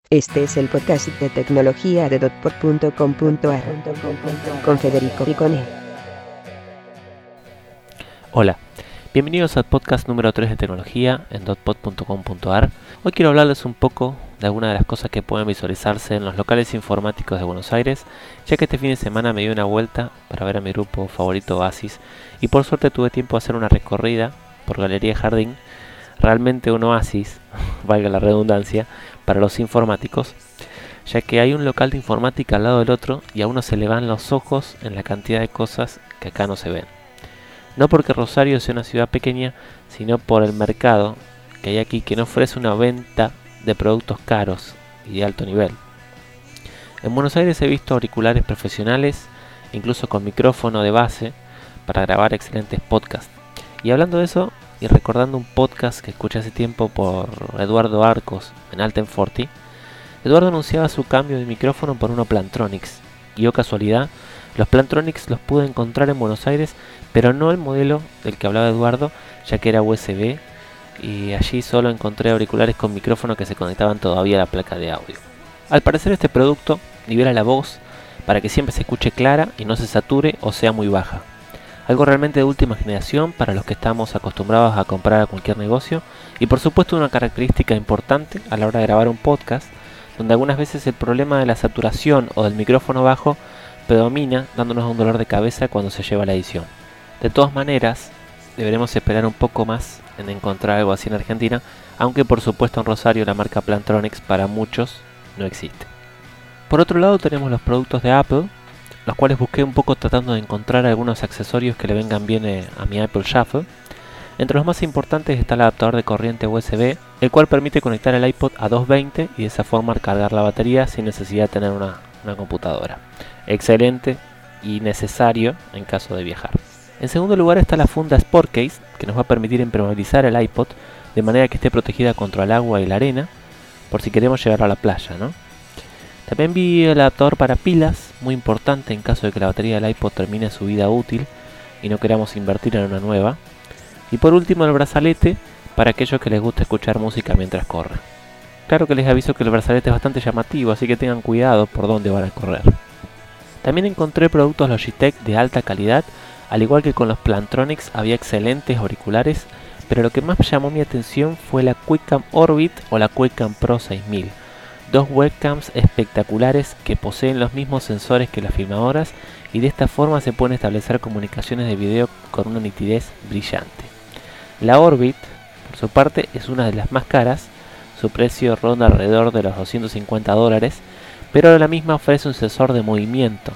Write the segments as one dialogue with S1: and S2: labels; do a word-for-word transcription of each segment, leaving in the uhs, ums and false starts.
S1: Este es el podcast de tecnología de dotpod punto com punto ar con Federico Piccone.
S2: Hola, bienvenidos al podcast número tres de tecnología en dotpod punto com punto ar. Hoy quiero hablarles un poco de algunas de las cosas que pueden visualizarse en los locales informáticos de Buenos Aires, ya que este fin de semana me di una vuelta para ver a mi grupo favorito Oasis y por suerte tuve tiempo de hacer una recorrida por Galería Jardín, realmente un oasis, valga la redundancia, para los informáticos, ya que hay un local de informática al lado del otro y a uno se le van los ojos en la cantidad de cosas que acá no se ven. No porque Rosario sea una ciudad pequeña, sino por el mercado que hay aquí, que no ofrece una venta de productos caros y de alto nivel. En Buenos Aires he visto auriculares profesionales, incluso con micrófono de base, para grabar excelentes podcasts. Y hablando de eso, y recordando un podcast que escuché hace tiempo por Eduardo Arcos en Alten Forty, Eduardo anunciaba su cambio de micrófono por uno Plantronics. Y oh casualidad, los Plantronics los pude encontrar en Buenos Aires, pero no el modelo del que hablaba Eduardo, ya que era U S B, y allí solo encontré auriculares con micrófono que se conectaban todavía a la placa de audio. Al parecer este producto nivela la voz para que siempre se escuche clara y no se sature o sea muy baja. Algo realmente de última generación para los que estamos acostumbrados a comprar a cualquier negocio y por supuesto una característica importante a la hora de grabar un podcast, donde algunas veces el problema de la saturación o del micrófono bajo predomina, dándonos un dolor de cabeza cuando se lleva la edición. De todas maneras, deberemos esperar un poco más en encontrar algo así en Argentina, aunque por supuesto en Rosario la marca Plantronics para muchos no existe. Por otro lado tenemos los productos de Apple, los cuales busqué un poco tratando de encontrar algunos accesorios que le vengan bien eh, a mi Apple Shuffle. Entre los más importantes está el adaptador de corriente U S B, el cual permite conectar el iPod a doscientos veinte y de esa forma cargar la batería sin necesidad de tener una, una computadora. Excelente y necesario en caso de viajar. En segundo lugar está la funda Sport Case, que nos va a permitir impermeabilizar el iPod de manera que esté protegida contra el agua y la arena, por si queremos llevarlo a la playa, ¿no? También vi el adaptador para pilas, muy importante en caso de que la batería del iPod termine su vida útil y no queramos invertir en una nueva. Y por último el brazalete para aquellos que les gusta escuchar música mientras corren. Claro que les aviso que el brazalete es bastante llamativo, así que tengan cuidado por dónde van a correr. También encontré productos Logitech de alta calidad, al igual que con los Plantronics había excelentes auriculares, pero lo que más llamó mi atención fue la QuickCam Orbit o la QuickCam Pro seis mil. Dos webcams espectaculares que poseen los mismos sensores que las filmadoras y de esta forma se pueden establecer comunicaciones de video con una nitidez brillante. La Orbit, por su parte, es una de las más caras, su precio ronda alrededor de los doscientos cincuenta dólares, pero la misma ofrece un sensor de movimiento.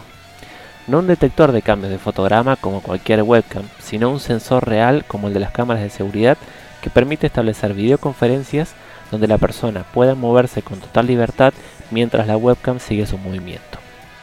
S2: No un detector de cambios de fotograma como cualquier webcam, sino un sensor real como el de las cámaras de seguridad que permite establecer videoconferencias donde la persona pueda moverse con total libertad mientras la webcam sigue su movimiento.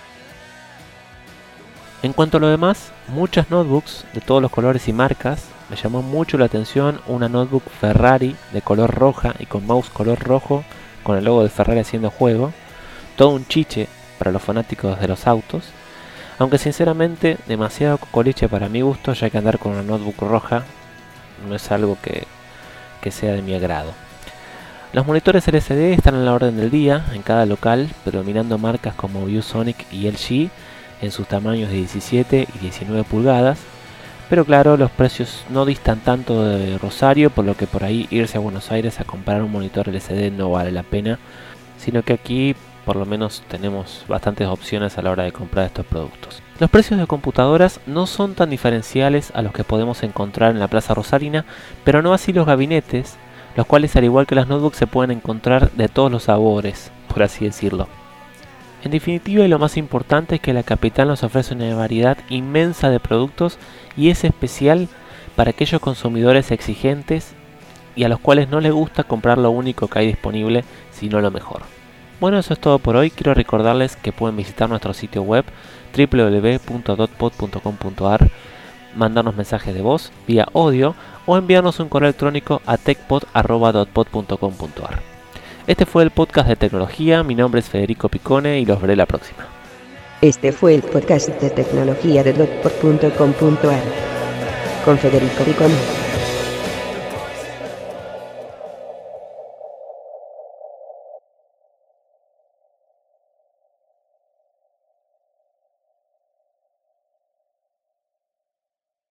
S2: En cuanto a lo demás, muchas notebooks de todos los colores y marcas. Me llamó mucho la atención una notebook Ferrari de color roja y con mouse color rojo con el logo de Ferrari haciendo juego. Todo un chiche para los fanáticos de los autos, aunque sinceramente demasiado cocoliche para mi gusto, ya que andar con una notebook roja no es algo que, que sea de mi agrado. Los monitores L C D están a la orden del día en cada local, predominando marcas como ViewSonic y L G en sus tamaños de diecisiete y diecinueve pulgadas, pero claro, los precios no distan tanto de Rosario, por lo que por ahí irse a Buenos Aires a comprar un monitor L C D no vale la pena, sino que aquí por lo menos tenemos bastantes opciones a la hora de comprar estos productos. Los precios de computadoras no son tan diferenciales a los que podemos encontrar en la Plaza Rosarina, pero no así los gabinetes, los cuales al igual que las notebooks se pueden encontrar de todos los sabores, por así decirlo. En definitiva, y lo más importante es que la capital nos ofrece una variedad inmensa de productos y es especial para aquellos consumidores exigentes y a los cuales no les gusta comprar lo único que hay disponible, sino lo mejor. Bueno, eso es todo por hoy. Quiero recordarles que pueden visitar nuestro sitio web doble u doble u doble u punto dotpod punto com punto ar, mandarnos mensajes de voz vía audio o enviarnos un correo electrónico a techpod arroba dotpod punto com punto ar. Este fue el podcast de tecnología. Mi nombre es Federico Piccone y los veré la próxima.
S1: Este fue el podcast de tecnología de dotpod punto com punto ar con Federico Piccone.